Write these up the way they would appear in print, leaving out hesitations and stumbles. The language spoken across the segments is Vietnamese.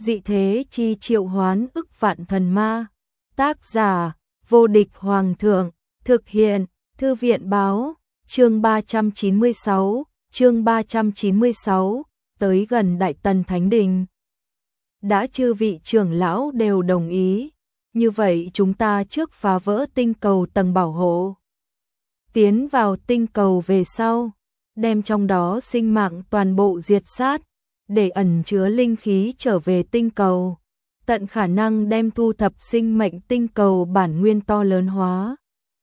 Dị thế chi triệu hoán ức vạn thần ma. Tác giả: Vô địch hoàng thượng. Thực hiện: Thư viện báo. Chương 396, tới gần Đại Tần Thánh Đình. Đã chư vị trưởng lão đều đồng ý, như vậy chúng ta trước phá vỡ tinh cầu tầng bảo hộ, tiến vào tinh cầu về sau, đem trong đó sinh mạng toàn bộ diệt sát, để ẩn chứa linh khí trở về tinh cầu, tận khả năng đem thu thập sinh mệnh tinh cầu bản nguyên to lớn hóa.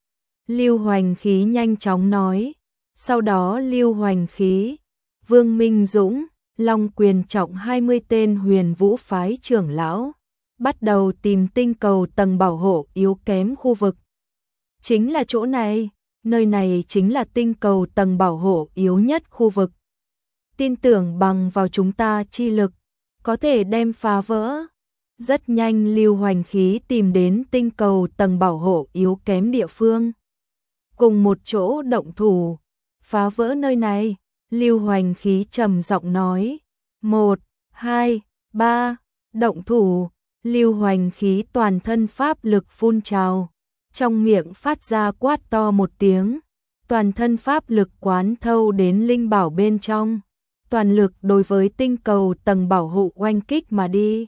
Lưu Hoành Khí nhanh chóng nói. Sau đó Lưu Hoành Khí, Vương Minh Dũng, Long Quyền Trọng 20 tên Huyền Vũ phái trưởng lão bắt đầu tìm tinh cầu tầng bảo hộ yếu kém khu vực. Chính là chỗ này, nơi này chính là tinh cầu tầng bảo hộ yếu nhất khu vực. Tin tưởng bằng vào chúng ta chi lực, có thể đem phá vỡ. Rất nhanh Lưu Hoành Khí tìm đến tinh cầu tầng bảo hộ yếu kém địa phương. Cùng một chỗ động thủ, phá vỡ nơi này. Lưu Hoành Khí trầm giọng nói. 1, 2, 3, động thủ. Lưu Hoành Khí toàn thân pháp lực phun trào, trong miệng phát ra quát to một tiếng, toàn thân pháp lực quán thâu đến linh bảo bên trong, toàn lực đối với tinh cầu tầng bảo hộ oanh kích mà đi.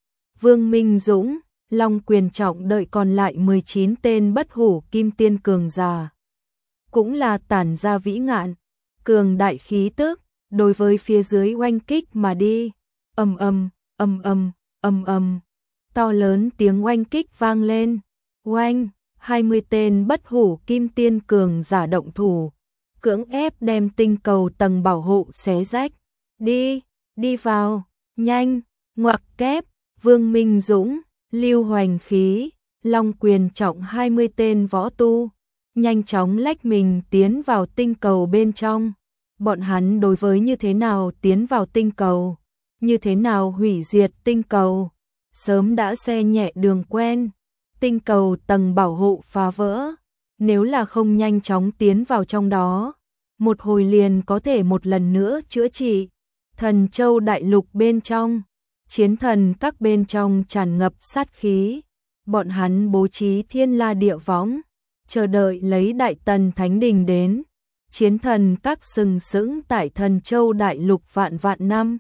Vương Minh Dũng, Long Quyền Trọng đợi còn lại 19 tên bất hủ kim tiên cường giả, cũng là tản ra vĩ ngạn, cường đại khí tức, đối với phía dưới oanh kích mà đi. Ầm ầm, ầm ầm, ầm ầm. To lớn tiếng oanh kích vang lên. Oanh, 20 tên bất hủ kim tiên cường giả động thủ, cưỡng ép đem tinh cầu tầng bảo hộ xé rách. Đi, đi vào, nhanh, ngoặc kép. Vương Minh Dũng, Lưu Hoành Khí, Long Quyền Trọng 20 tên võ tu, nhanh chóng lách mình tiến vào tinh cầu bên trong. Bọn hắn đối với như thế nào tiến vào tinh cầu, như thế nào hủy diệt tinh cầu, sớm đã xe nhẹ đường quen. Tinh cầu tầng bảo hộ phá vỡ, nếu là không nhanh chóng tiến vào trong đó, một hồi liền có thể một lần nữa chữa trị. Thần Châu đại lục bên trong, chiến thần các bên trong tràn ngập sát khí, bọn hắn bố trí thiên la địa võng, chờ đợi lấy Đại Tần Thánh Đình đến. Chiến thần các sừng sững tại Thần Châu đại lục vạn vạn năm,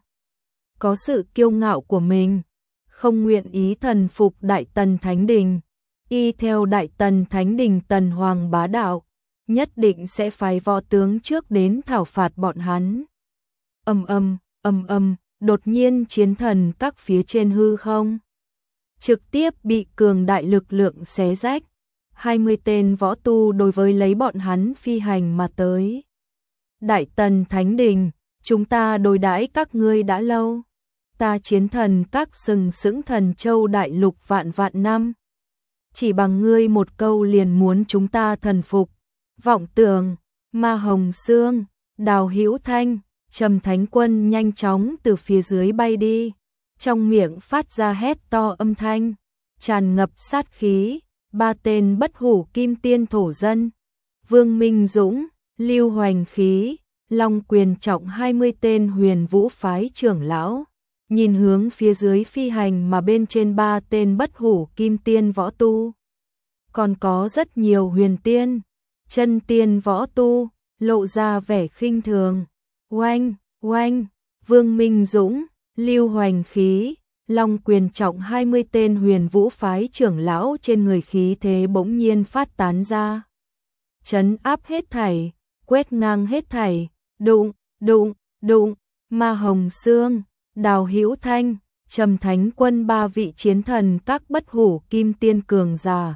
có sự kiêu ngạo của mình, không nguyện ý thần phục Đại Tần Thánh Đình, y theo Đại Tần Thánh Đình Tần Hoàng bá đạo, nhất định sẽ phái võ tướng trước đến thảo phạt bọn hắn. Ầm ầm, ầm ầm, đột nhiên chiến thần các phía trên hư không trực tiếp bị cường đại lực lượng xé rách. 20 tên võ tu đối với lấy bọn hắn phi hành mà tới. Đại Tần Thánh Đình, chúng ta đối đãi các ngươi đã lâu. Ta chiến thần các sừng sững Thần Châu đại lục vạn vạn năm. Chỉ bằng ngươi một câu liền muốn chúng ta thần phục. Vọng Tưởng, Ma Hồng Sương, Đào Hữu Thanh, Trầm Thánh Quân nhanh chóng từ phía dưới bay đi, trong miệng phát ra hét to âm thanh, tràn ngập sát khí. 3 tên bất hủ kim tiên thổ dân, Vương Minh Dũng, Lưu Hoành Khí, Long Quyền Trọng 20 tên Huyền Vũ phái trưởng lão, nhìn hướng phía dưới phi hành mà bên trên 3 tên bất hủ kim tiên võ tu. Còn có rất nhiều huyền tiên, chân tiên võ tu, lộ ra vẻ khinh thường. Oanh, oanh, Vương Minh Dũng, Lưu Hoành Khí, Long Quyền Trọng 20 tên Huyền Vũ phái trưởng lão trên người khí thế bỗng nhiên phát tán ra, trấn áp hết thảy, quét ngang hết thảy. Đụng, đụng, đụng. Ma Hồng Sương, Đào Hữu Thanh, Trầm Thánh Quân 3 vị chiến thần các bất hủ kim tiên cường giả,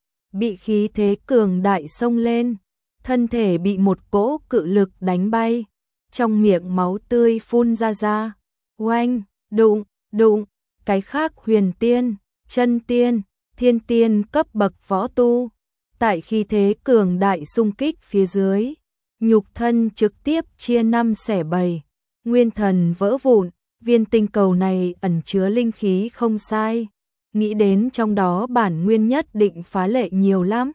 bị khí thế cường đại xông lên, thân thể bị một cỗ cự lực đánh bay, trong miệng máu tươi phun ra ra. Oanh, đụng, đụng. Cái khác huyền tiên, chân tiên, thiên tiên cấp bậc võ tu, tại khí thế cường đại xung kích phía dưới, nhục thân trực tiếp chia 5 xẻ 7, nguyên thần vỡ vụn. Viên tinh cầu này ẩn chứa linh khí không sai, nghĩ đến trong đó bản nguyên nhất định phá lệ nhiều lắm.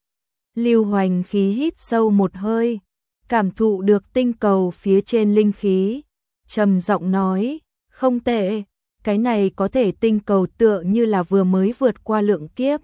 Lưu Hoành Khí hít sâu một hơi, cảm thụ được tinh cầu phía trên linh khí, trầm giọng nói, không tệ, Cái này có thể tinh cầu tựa như là vừa mới vượt qua lượng kiếp.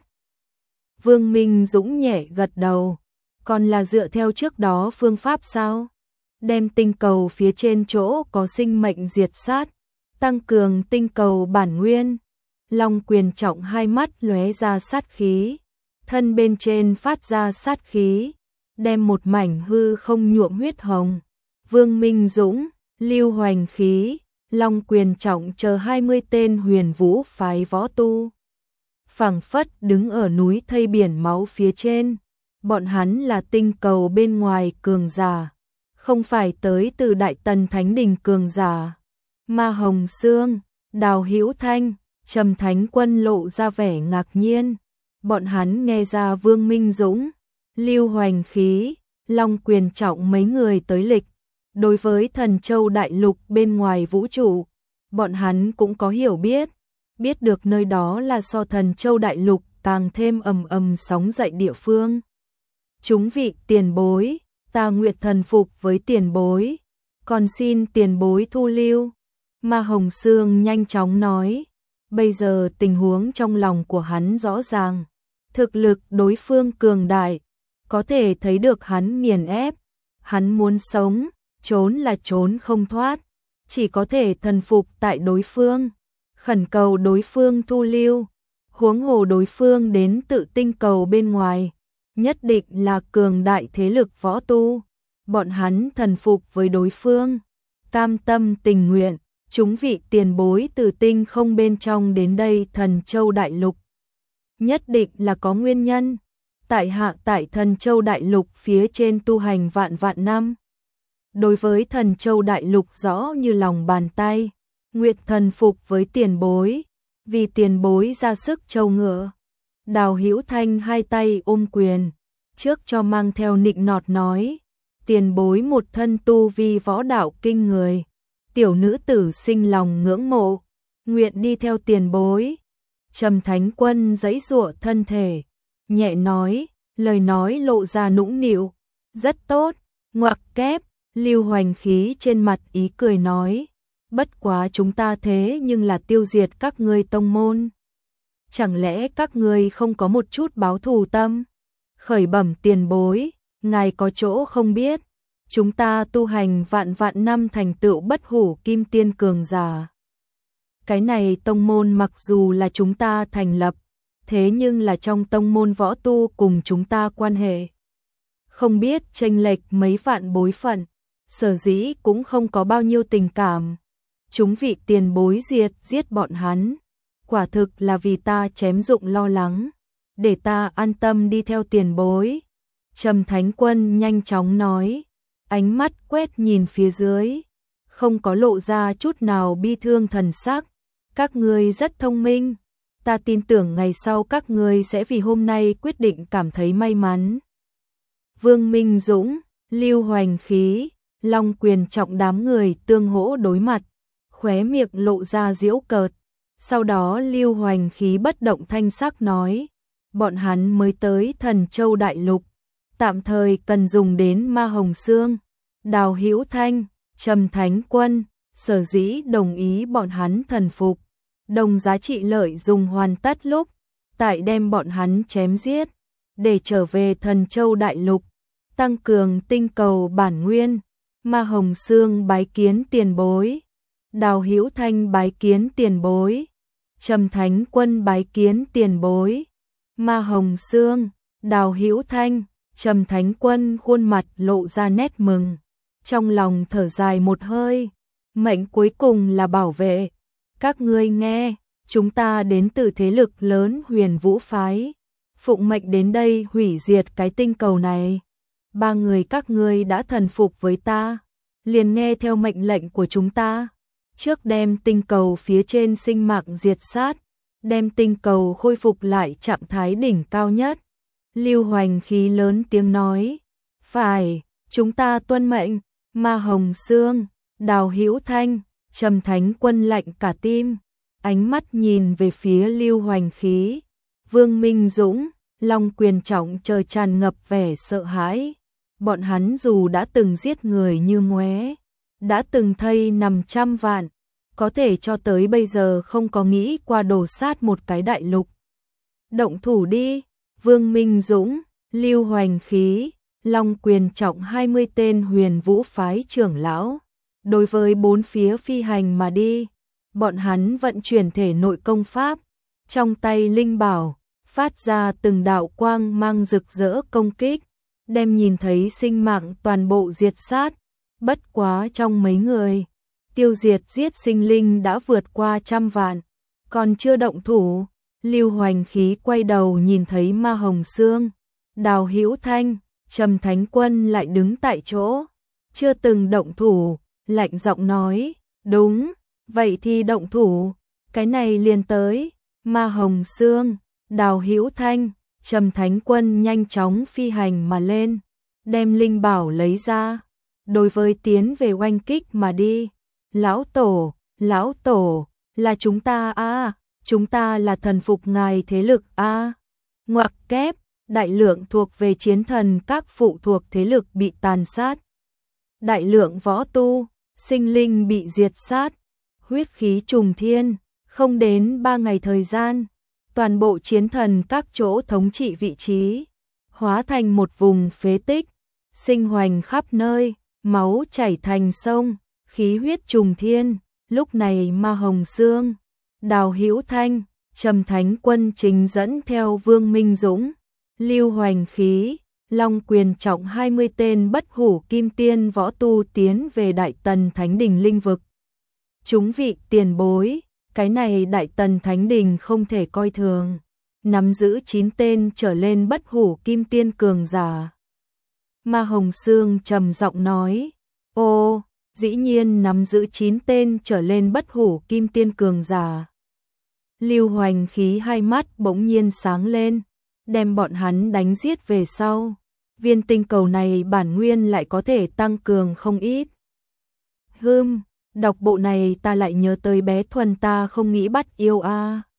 Vương Minh Dũng nhẹ gật đầu. Còn là dựa theo trước đó phương pháp sao? Đem tinh cầu phía trên chỗ có sinh mệnh diệt sát, tăng cường tinh cầu bản nguyên. Long Quyền Trọng hai mắt lóe ra sát khí, thân bên trên phát ra sát khí, đem một mảnh hư không nhuộm huyết hồng. Vương Minh Dũng, Lưu Hoành Khí, Long Quyền Trọng chờ 20 tên Huyền Vũ phái võ tu, phảng phất đứng ở núi thây biển máu phía trên. Bọn hắn là tinh cầu bên ngoài cường giả, không phải tới từ Đại Tần Thánh Đình cường giả. Ma Hồng Sương, Đào Hữu Thanh, Trầm Thánh Quân lộ ra vẻ ngạc nhiên. Bọn hắn nghe ra Vương Minh Dũng, Lưu Hoành Khí, Long Quyền Trọng mấy người tới lịch. Đối với Thần Châu Đại Lục bên ngoài vũ trụ, bọn hắn cũng có hiểu biết. Biết được nơi đó là so Thần Châu Đại Lục càng thêm ầm ầm sóng dậy địa phương. Chúng vị tiền bối, ta nguyện thần phục với tiền bối, còn xin tiền bối thu lưu. Ma Hồng Sương nhanh chóng nói, bây giờ tình huống trong lòng của hắn rõ ràng, thực lực đối phương cường đại, có thể thấy được hắn nghiền ép, hắn muốn sống, trốn là trốn không thoát, chỉ có thể thần phục tại đối phương, khẩn cầu đối phương thu lưu, huống hồ đối phương đến tự tinh cầu bên ngoài, nhất định là cường đại thế lực võ tu, bọn hắn thần phục với đối phương, cam tâm tình nguyện. Chúng vị tiền bối từ tinh không bên trong đến đây Thần Châu Đại Lục, nhất định là có nguyên nhân. Tại hạ tại Thần Châu Đại Lục phía trên tu hành vạn vạn năm, đối với Thần Châu Đại Lục rõ như lòng bàn tay, nguyện thần phục với tiền bối, vì tiền bối ra sức trâu ngựa. Đào Hữu Thanh hai tay ôm quyền, trước cho mang theo nịnh nọt nói, tiền bối một thân tu vi võ đạo kinh người, tiểu nữ tử sinh lòng ngưỡng mộ, nguyện đi theo tiền bối. Trầm Thánh Quân giãy giụa thân thể, nhẹ nói, lời nói lộ ra nũng nịu, rất tốt, ngoặc kép. Lưu Hoành Khí trên mặt ý cười nói, bất quá chúng ta thế nhưng là tiêu diệt các ngươi tông môn, chẳng lẽ các ngươi không có một chút báo thù tâm? Khởi bẩm tiền bối, ngài có chỗ không biết, chúng ta tu hành vạn vạn năm thành tựu bất hủ kim tiên cường giả. Cái này tông môn mặc dù là chúng ta thành lập, thế nhưng là trong tông môn võ tu cùng chúng ta quan hệ không biết chênh lệch mấy vạn bối phận, sở dĩ cũng không có bao nhiêu tình cảm. Chúng vị tiền bối giết bọn hắn, quả thực là vì ta chém dụng lo lắng, để ta an tâm đi theo tiền bối. Trầm Thánh Quân nhanh chóng nói, ánh mắt quét nhìn phía dưới, không có lộ ra chút nào bi thương thần sắc. Các ngươi rất thông minh, ta tin tưởng ngày sau các ngươi sẽ vì hôm nay quyết định cảm thấy may mắn. Vương Minh Dũng, Lưu Hoành Khí, Long Quyền Trọng đám người tương hỗ đối mặt, khóe miệng lộ ra giễu cợt. Sau đó Lưu Hoành Khí bất động thanh sắc nói, bọn hắn mới tới Thần Châu Đại Lục, tạm thời cần dùng đến Ma Hồng Sương, Đào Hữu Thanh, Trầm Thánh Quân, sở dĩ đồng ý bọn hắn thần phục, đồng giá trị lợi dùng hoàn tất lúc, tại đem bọn hắn chém giết, để trở về Thần Châu Đại Lục, tăng cường tinh cầu bản nguyên. Ma Hồng Sương bái kiến tiền bối, Đào Hữu Thanh bái kiến tiền bối, Trầm Thánh Quân bái kiến tiền bối. Ma Hồng Sương, Đào Hữu Thanh, Trầm Thánh Quân khuôn mặt lộ ra nét mừng, trong lòng thở dài một hơi, mệnh cuối cùng là bảo vệ. Các ngươi nghe, chúng ta đến từ thế lực lớn Huyền Vũ phái, phụng mệnh đến đây hủy diệt cái tinh cầu này. 3 người các ngươi đã thần phục với ta, liền nghe theo mệnh lệnh của chúng ta, trước đem tinh cầu phía trên sinh mạng diệt sát, đem tinh cầu khôi phục lại trạng thái đỉnh cao nhất. Lưu Hoành Khí lớn tiếng nói, phải, chúng ta tuân mệnh. Ma Hồng Sương, Đào Hữu Thanh, Trầm Thánh Quân lạnh cả tim, ánh mắt nhìn về phía Lưu Hoành Khí. Vương Minh Dũng, Long Quyền Trọng chờ tràn ngập vẻ sợ hãi. Bọn hắn dù đã từng giết người như ngoé, đã từng thây nằm trăm vạn, có thể cho tới bây giờ không có nghĩ qua đổ sát một cái đại lục. Động thủ đi, Vương Minh Dũng, Lưu Hoành Khí, Long Quyền trọng 20 tên Huyền Vũ phái trưởng lão. Đối với bốn phía phi hành mà đi, bọn hắn vận chuyển thể nội công pháp, trong tay linh bảo, phát ra từng đạo quang mang rực rỡ công kích, đem nhìn thấy sinh mạng toàn bộ diệt sát. Bất quá trong mấy người, tiêu diệt giết sinh linh đã vượt qua 100 vạn, còn chưa động thủ. Lưu Hoành Khí quay đầu nhìn thấy Ma Hồng Sương, Đào Hữu Thanh, Trầm Thánh Quân lại đứng tại chỗ, chưa từng động thủ, lạnh giọng nói, đúng, vậy thì động thủ, cái này liền tới. Ma Hồng Sương, Đào Hữu Thanh, Trầm Thánh Quân nhanh chóng phi hành mà lên, đem linh bảo lấy ra, đối với tiến về oanh kích mà đi. Lão tổ, là chúng ta à, chúng ta là thần phục ngài thế lực à. Ngoặc kép, đại lượng thuộc về chiến thần các phụ thuộc thế lực bị tàn sát. Đại lượng võ tu, sinh linh bị diệt sát, huyết khí trùng thiên, không đến 3 ngày thời gian, toàn bộ chiến thần các chỗ thống trị vị trí, hóa thành một vùng phế tích, sinh hoành khắp nơi, máu chảy thành sông, khí huyết trùng thiên. Lúc này Ma Hồng Sương, Đào Hữu Thanh, Trầm Thánh Quân chính dẫn theo Vương Minh Dũng, Lưu Hoành Khí, Long Quyền trọng 20 tên bất hủ kim tiên võ tu tiến về Đại Tần Thánh Đình linh vực. Chúng vị tiền bối, cái này Đại Tần Thánh Đình không thể coi thường, nắm giữ 9 tên trở lên bất hủ kim tiên cường giả. Ma Hồng Sương trầm giọng nói, ô, dĩ nhiên nắm giữ 9 tên trở lên bất hủ kim tiên cường giả. Lưu Hoành Khí hai mắt bỗng nhiên sáng lên, đem bọn hắn đánh giết về sau. Viên tinh cầu này bản nguyên lại có thể tăng cường không ít. Đọc bộ này ta lại nhớ tới bé Thuần ta không nghĩ bắt yêu a.